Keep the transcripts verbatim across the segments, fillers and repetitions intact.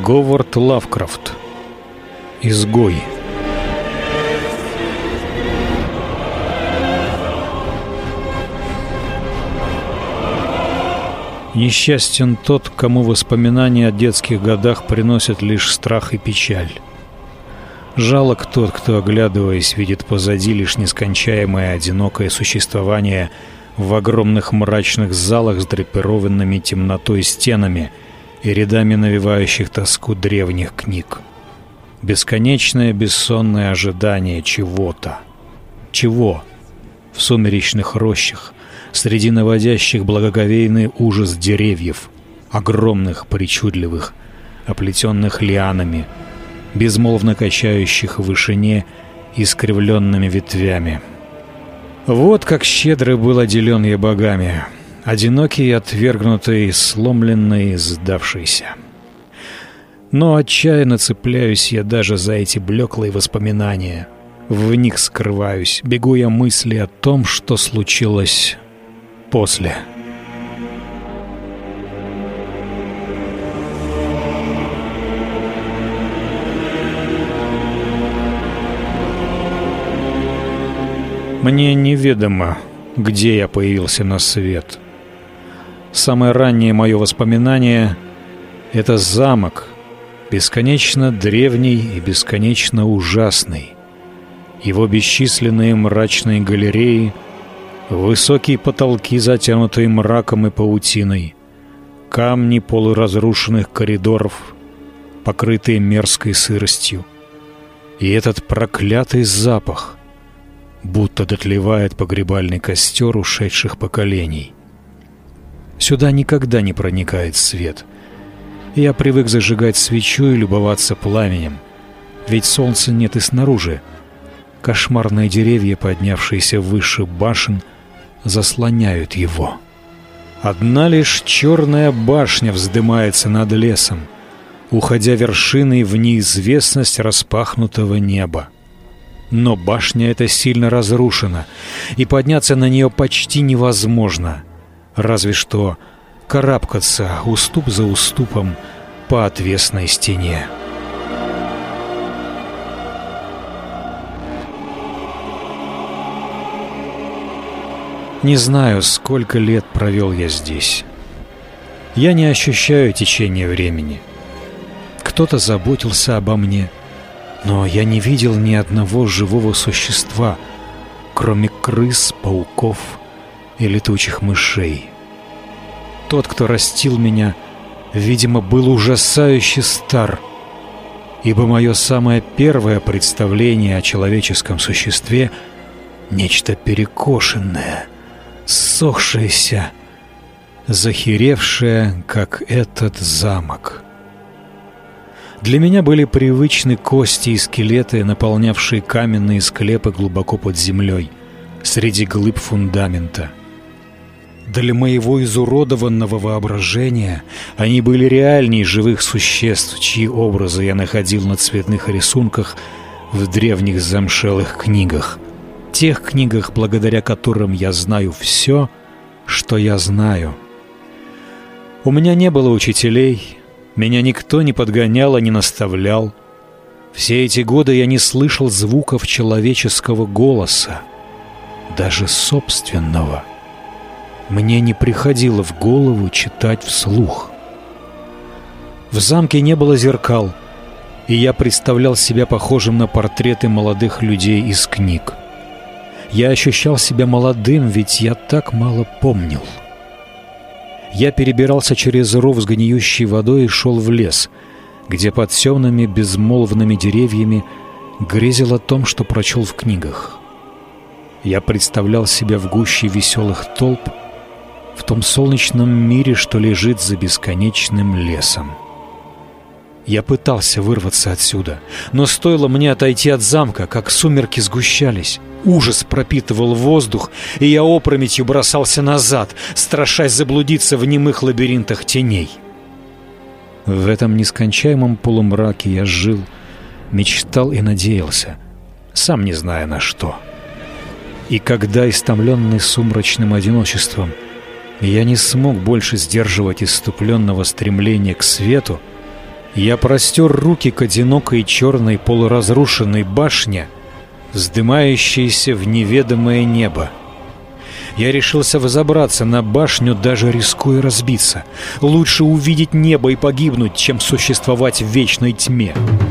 Говард Лавкрафт. Изгой. Несчастен тот, кому воспоминания о детских годах приносят лишь страх и печаль. Жалок тот, кто, оглядываясь, видит позади лишь нескончаемое одинокое существование в огромных мрачных залах с драпированными темнотой стенами и рядами навевающих тоску древних книг. Бесконечное бессонное ожидание чего-то. Чего? В сумеречных рощах, среди наводящих благоговейный ужас деревьев, огромных, причудливых, оплетенных лианами, безмолвно качающих в вышине искривленными ветвями. Вот как щедро был отделен я богами, одинокий, отвергнутый, сломленный, сдавшийся. Но отчаянно цепляюсь я даже за эти блеклые воспоминания. В них скрываюсь, бегу я мысли о том, что случилось после. Мне неведомо, где я появился на свет. Самое раннее мое воспоминание — это замок, бесконечно древний и бесконечно ужасный. Его бесчисленные мрачные галереи, высокие потолки, затянутые мраком и паутиной, камни полуразрушенных коридоров, покрытые мерзкой сыростью, и этот проклятый запах, будто дотлевает погребальный костер ушедших поколений. Сюда никогда не проникает свет. Я привык зажигать свечу и любоваться пламенем, ведь солнца нет и снаружи. Кошмарные деревья, поднявшиеся выше башен, заслоняют его. Одна лишь черная башня вздымается над лесом, уходя вершиной в неизвестность распахнутого неба. Но башня эта сильно разрушена, и подняться на нее почти невозможно, разве что карабкаться уступ за уступом по отвесной стене. Не знаю, сколько лет провел я здесь. Я не ощущаю течения времени. Кто-то заботился обо мне, но я не видел ни одного живого существа, кроме крыс, пауков и летучих мышей. Тот, кто растил меня, видимо, был ужасающе стар, ибо мое самое первое представление о человеческом существе — нечто перекошенное, ссохшееся, захеревшее, как этот замок. Для меня были привычны кости и скелеты, наполнявшие каменные склепы глубоко под землей, среди глыб фундамента. Для моего изуродованного воображения они были реальней живых существ, чьи образы я находил на цветных рисунках в древних замшелых книгах. Тех книгах, благодаря которым я знаю все, что я знаю. У меня не было учителей, меня никто не подгонял и не наставлял. Все эти годы я не слышал звуков человеческого голоса, даже собственного. Мне не приходило в голову читать вслух. В замке не было зеркал, и я представлял себя похожим на портреты молодых людей из книг. Я ощущал себя молодым, ведь я так мало помнил. Я перебирался через ров с гниющей водой и шел в лес, где под темными безмолвными деревьями грезил о том, что прочел в книгах. Я представлял себя в гуще веселых толп, в том солнечном мире, что лежит за бесконечным лесом. Я пытался вырваться отсюда, но стоило мне отойти от замка, как сумерки сгущались. Ужас пропитывал воздух, и я опрометью бросался назад, страшась заблудиться в немых лабиринтах теней. В этом нескончаемом полумраке я жил, мечтал и надеялся, сам не зная на что. И когда, истомленный сумрачным одиночеством, я не смог больше сдерживать исступленного стремления к свету, Я простер руки к одинокой черной полуразрушенной башне, вздымающейся в неведомое небо. Я решился взобраться на башню, даже рискуя разбиться. Лучше увидеть небо и погибнуть, чем существовать в вечной тьме.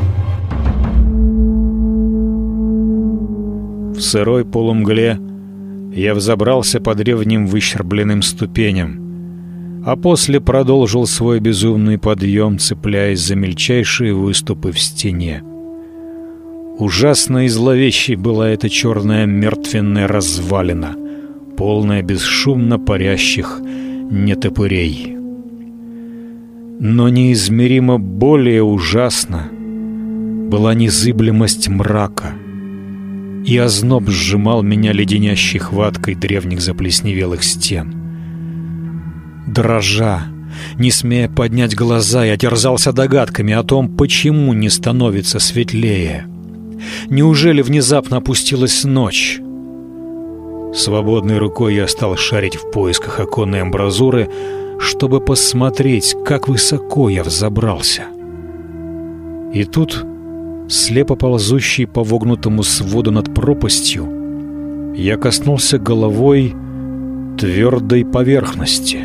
В сырой полумгле я взобрался по древним выщербленным ступеням, а после продолжил свой безумный подъем, цепляясь за мельчайшие выступы в стене. Ужасно и зловещей была эта черная мертвенная развалина, полная бесшумно парящих нетопырей. Но неизмеримо более ужасна была незыблемость мрака, и озноб сжимал меня леденящей хваткой древних заплесневелых стен. Дрожа, не смея поднять глаза, я терзался догадками о том, почему не становится светлее. Неужели внезапно опустилась ночь? Свободной рукой я стал шарить в поисках оконной амбразуры, чтобы посмотреть, как высоко я взобрался. И тут, слепо ползущий по вогнутому своду над пропастью, я коснулся головой твердой поверхности.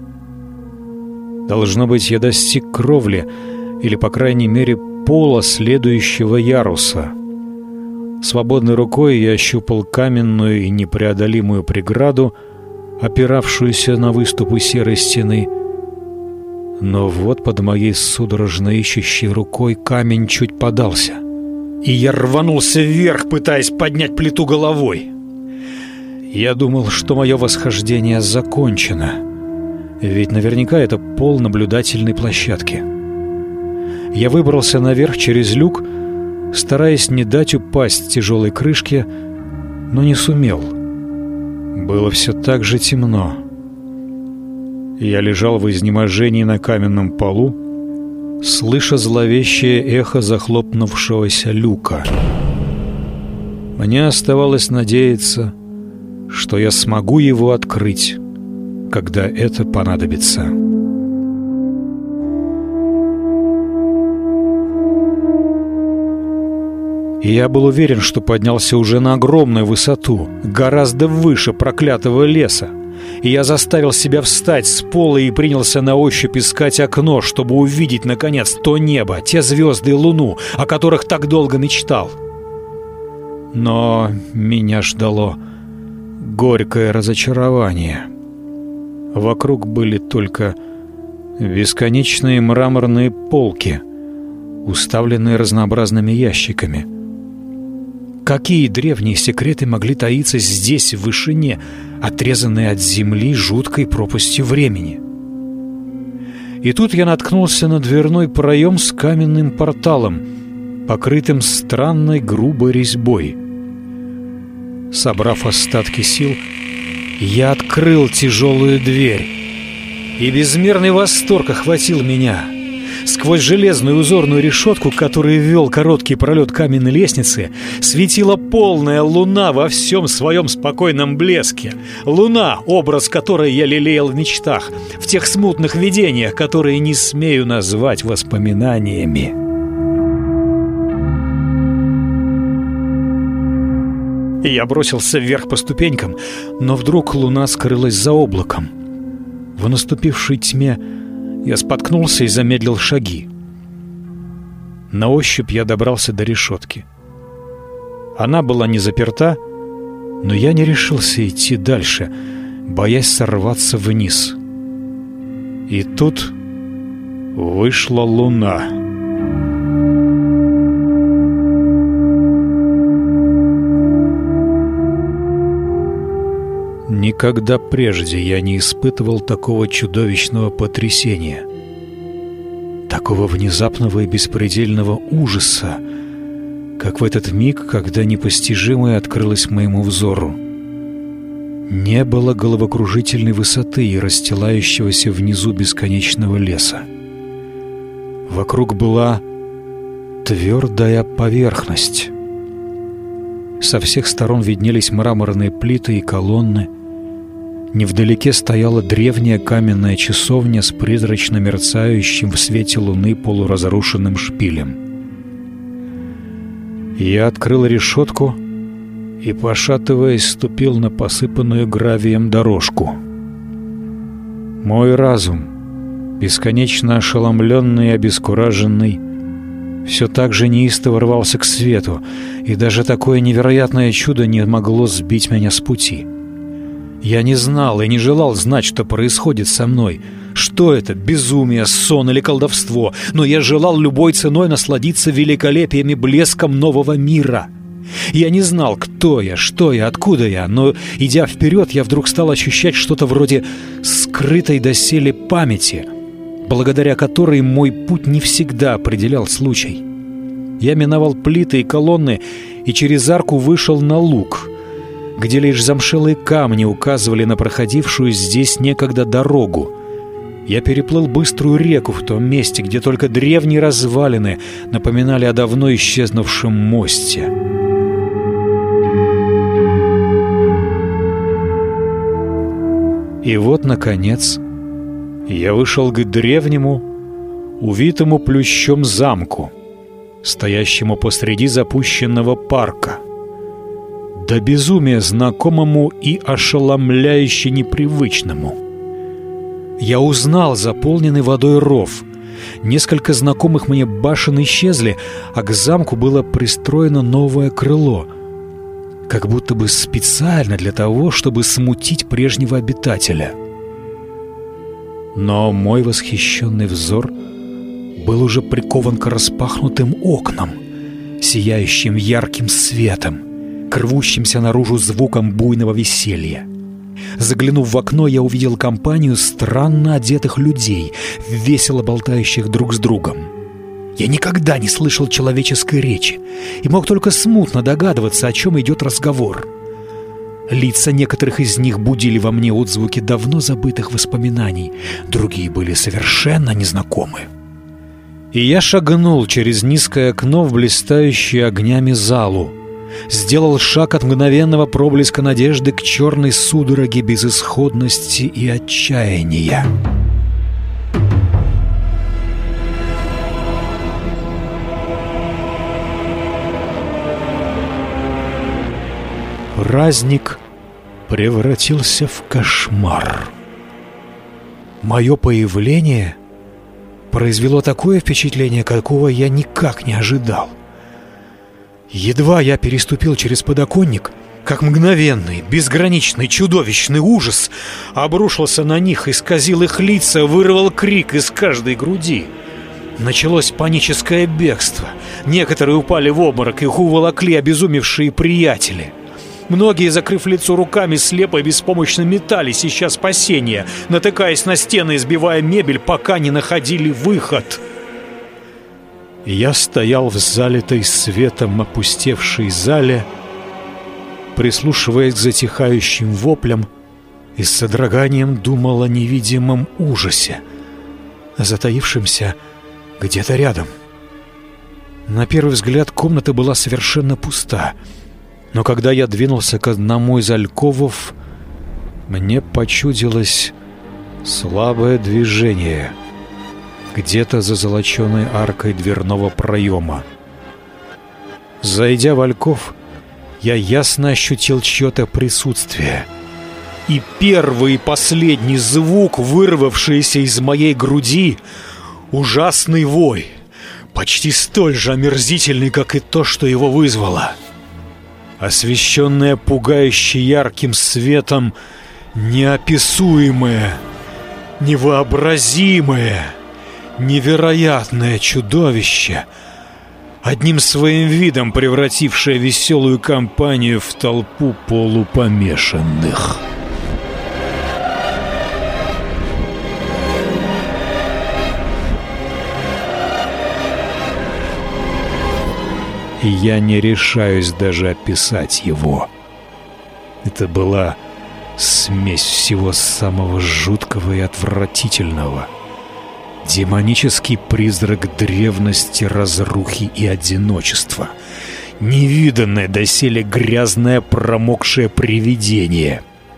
Должно быть, я достиг кровли, или, по крайней мере, пола следующего яруса. Свободной рукой я ощупал каменную и непреодолимую преграду, опиравшуюся на выступы серой стены. Но вот под моей судорожно ищущей рукой камень чуть подался, и я рванулся вверх, пытаясь поднять плиту головой. Я думал, что мое восхождение закончено, ведь наверняка это пол наблюдательной площадки. Я выбрался наверх через люк, стараясь не дать упасть тяжелой крышке, но не сумел. Было все так же темно. Я лежал в изнеможении на каменном полу, слыша зловещее эхо захлопнувшегося люка. Мне оставалось надеяться, что я смогу его открыть, когда это понадобится. И я был уверен, что поднялся уже на огромную высоту, гораздо выше проклятого леса. И я заставил себя встать с пола и принялся на ощупь искать окно, чтобы увидеть, наконец, то небо, те звезды и луну, о которых так долго мечтал. Но меня ждало горькое разочарование. Вокруг были только бесконечные мраморные полки, уставленные разнообразными ящиками. Какие древние секреты могли таиться здесь, в вышине, отрезанной от земли жуткой пропастью времени? И тут я наткнулся на дверной проем с каменным порталом, покрытым странной грубой резьбой. Собрав остатки сил, я открыл тяжелую дверь, и безмерный восторг охватил меня. Сквозь железную узорную решетку, которой вел короткий пролет каменной лестницы, светила полная луна во всем своем спокойном блеске. Луна, образ которой я лелеял в мечтах, в тех смутных видениях, которые не смею назвать воспоминаниями. И я бросился вверх по ступенькам, но вдруг луна скрылась за облаком. В наступившей тьме я споткнулся и замедлил шаги. На ощупь я добрался до решетки. Она была не заперта, но я не решился идти дальше, боясь сорваться вниз. И тут вышла луна. Никогда прежде я не испытывал такого чудовищного потрясения, такого внезапного и беспредельного ужаса, как в этот миг, когда непостижимое открылось моему взору. Не было головокружительной высоты и расстилающегося внизу бесконечного леса. Вокруг была твердая поверхность. Со всех сторон виднелись мраморные плиты и колонны. Невдалеке стояла древняя каменная часовня с призрачно мерцающим в свете луны полуразрушенным шпилем. Я открыл решетку и, пошатываясь, ступил на посыпанную гравием дорожку. Мой разум, бесконечно ошеломленный и обескураженный, все так же неистово рвался к свету, и даже такое невероятное чудо не могло сбить меня с пути. Я не знал и не желал знать, что происходит со мной. Что это, безумие, сон или колдовство? Но я желал любой ценой насладиться великолепием и блеском нового мира. Я не знал, кто я, что я, откуда я, но, идя вперед, я вдруг стал ощущать что-то вроде скрытой доселе памяти, благодаря которой мой путь не всегда определял случай. Я миновал плиты и колонны и через арку вышел на луг, где лишь замшелые камни указывали на проходившую здесь некогда дорогу. Я переплыл быструю реку в том месте, где только древние развалины напоминали о давно исчезнувшем мосте. И вот, наконец, я вышел к древнему, увитому плющом замку, стоящему посреди запущенного парка, до безумия знакомому и ошеломляюще непривычному. Я узнал заполненный водой ров. Несколько знакомых мне башен исчезли, а к замку было пристроено новое крыло, как будто бы специально для того, чтобы смутить прежнего обитателя. Но мой восхищенный взор был уже прикован к распахнутым окнам, сияющим ярким светом, к рвущимся наружу звуком буйного веселья. Заглянув в окно, я увидел компанию странно одетых людей, весело болтающих друг с другом. Я никогда не слышал человеческой речи и мог только смутно догадываться, о чем идет разговор. Лица некоторых из них будили во мне отзвуки давно забытых воспоминаний, другие были совершенно незнакомы. И я шагнул через низкое окно в блистающую огнями залу, сделал шаг от мгновенного проблеска надежды к черной судороге безысходности и отчаяния. Праздник превратился в кошмар. Мое появление произвело такое впечатление, какого я никак не ожидал. Едва я переступил через подоконник, как мгновенный, безграничный, чудовищный ужас обрушился на них, исказил их лица, вырвал крик из каждой груди. Началось паническое бегство. Некоторые упали в обморок, их уволокли обезумевшие приятели. Многие, закрыв лицо руками, слепо и беспомощно метались, ища спасения, натыкаясь на стены и сбивая мебель, пока не находили выход. Я стоял в залитой светом опустевшей зале, прислушиваясь к затихающим воплям, и с содроганием думал о невидимом ужасе, затаившемся где-то рядом. На первый взгляд комната была совершенно пуста, но когда я двинулся к одному из альковов, мне почудилось слабое движение где-то за золоченой аркой дверного проема. Зайдя в альков, я ясно ощутил чье-то присутствие. И первый и последний звук, вырвавшийся из моей груди, ужасный вой, почти столь же омерзительный, как и то, что его вызвало. Освещенное пугающе ярким светом, неописуемое, невообразимое, невероятное чудовище, одним своим видом превратившее веселую компанию в толпу полупомешанных. И я не решаюсь даже описать его. Это была смесь всего самого жуткого и отвратительного. Демонический призрак древности, разрухи и одиночества. Невиданное доселе грязное промокшее привидение.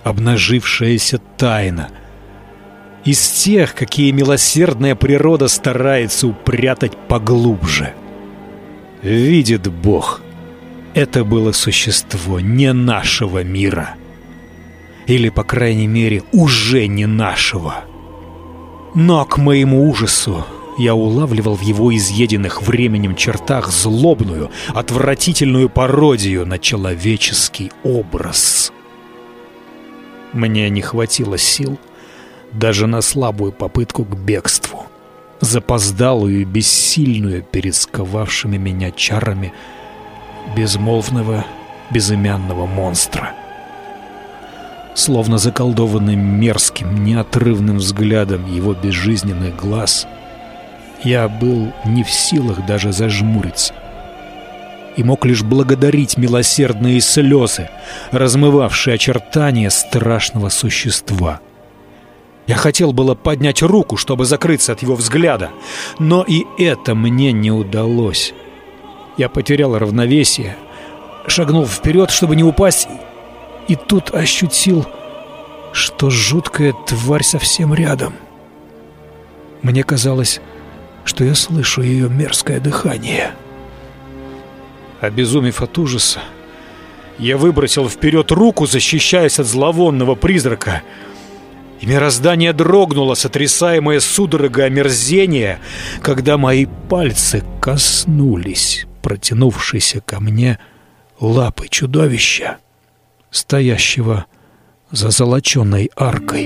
обнажившаяся тайна. Из тех, какие милосердная природа старается упрятать поглубже. Видит Бог, это было существо не нашего мира. Или, по крайней мере, уже не нашего. Но, к моему ужасу, я улавливал в его изъеденных временем чертах злобную, отвратительную пародию на человеческий образ. Мне не хватило сил даже на слабую попытку к бегству, запоздалую и бессильную перед сковавшими меня чарами безмолвного, безымянного монстра. Словно заколдованный мерзким, неотрывным взглядом его безжизненных глаз, я был не в силах даже зажмуриться и мог лишь благодарить милосердные слезы, размывавшие очертания страшного существа. Я хотел было поднять руку, чтобы закрыться от его взгляда, но и это мне не удалось. Я потерял равновесие, шагнул вперед, чтобы не упасть, и тут ощутил, что жуткая тварь совсем рядом. Мне казалось, что я слышу ее мерзкое дыхание. Обезумев от ужаса, я выбросил вперед руку, защищаясь от зловонного призрака, и мироздание дрогнуло, сотрясаемое судорогой омерзения, когда мои пальцы коснулись протянувшейся ко мне лапы чудовища, стоящего за золоченой аркой.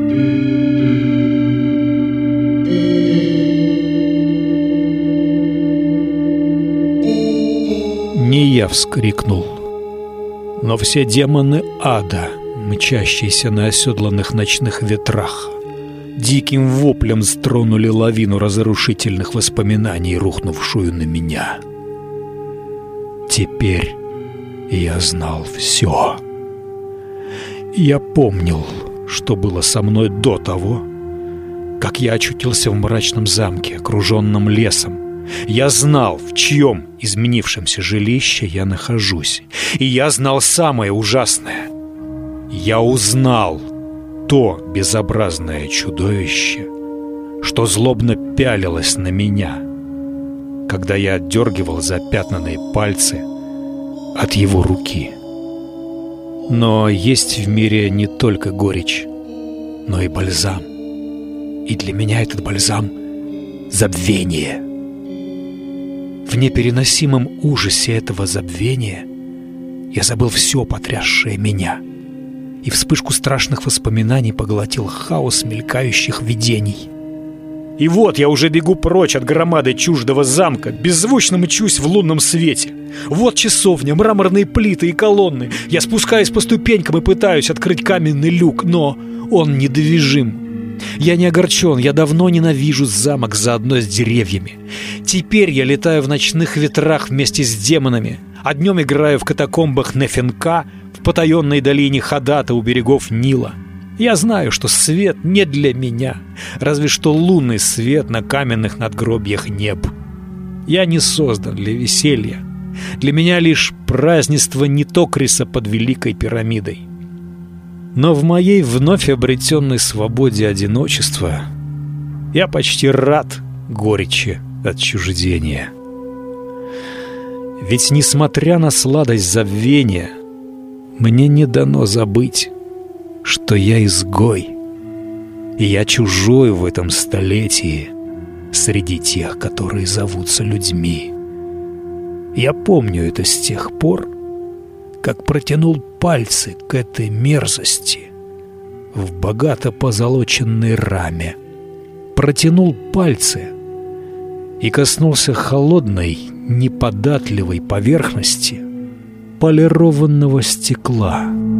Не я вскрикнул, но все демоны ада, мчащиеся на оседланных ночных ветрах, диким воплем стронули лавину разрушительных воспоминаний, рухнувшую на меня. Теперь я знал все. Я помнил, что было со мной до того, как я очутился в мрачном замке, окруженном лесом. Я знал, в чьем изменившемся жилище я нахожусь. И я знал самое ужасное. Я узнал то безобразное чудовище, что злобно пялилось на меня, когда я отдергивал запятнанные пальцы от его руки. Но есть в мире не только горечь, но и бальзам. И для меня этот бальзам — забвение. В непереносимом ужасе этого забвения я забыл все, потрясшее меня, и вспышку страшных воспоминаний поглотил хаос мелькающих видений. И вот я уже бегу прочь от громады чуждого замка, беззвучно мчусь в лунном свете. Вот часовня, мраморные плиты и колонны. Я спускаюсь по ступенькам и пытаюсь открыть каменный люк, но он недвижим. Я не огорчен, я давно ненавижу замок заодно с деревьями. Теперь я летаю в ночных ветрах вместе с демонами, а днем играю в катакомбах Нефенка, в потаенной долине Хадата у берегов Нила. Я знаю, что свет не для меня, разве что лунный свет на каменных надгробьях неб. Я не создан для веселья. Для меня лишь празднество Нитокриса под Великой пирамидой. Но в моей вновь обретенной свободе одиночества я почти рад горечи отчуждения. Ведь, несмотря на сладость забвения, мне не дано забыть, что я изгой, и я чужой в этом столетии среди тех, которые зовутся людьми. Я помню это с тех пор, как протянул пальцы к этой мерзости в богато позолоченной раме. Протянул пальцы и коснулся холодной, неподатливой поверхности полированного стекла.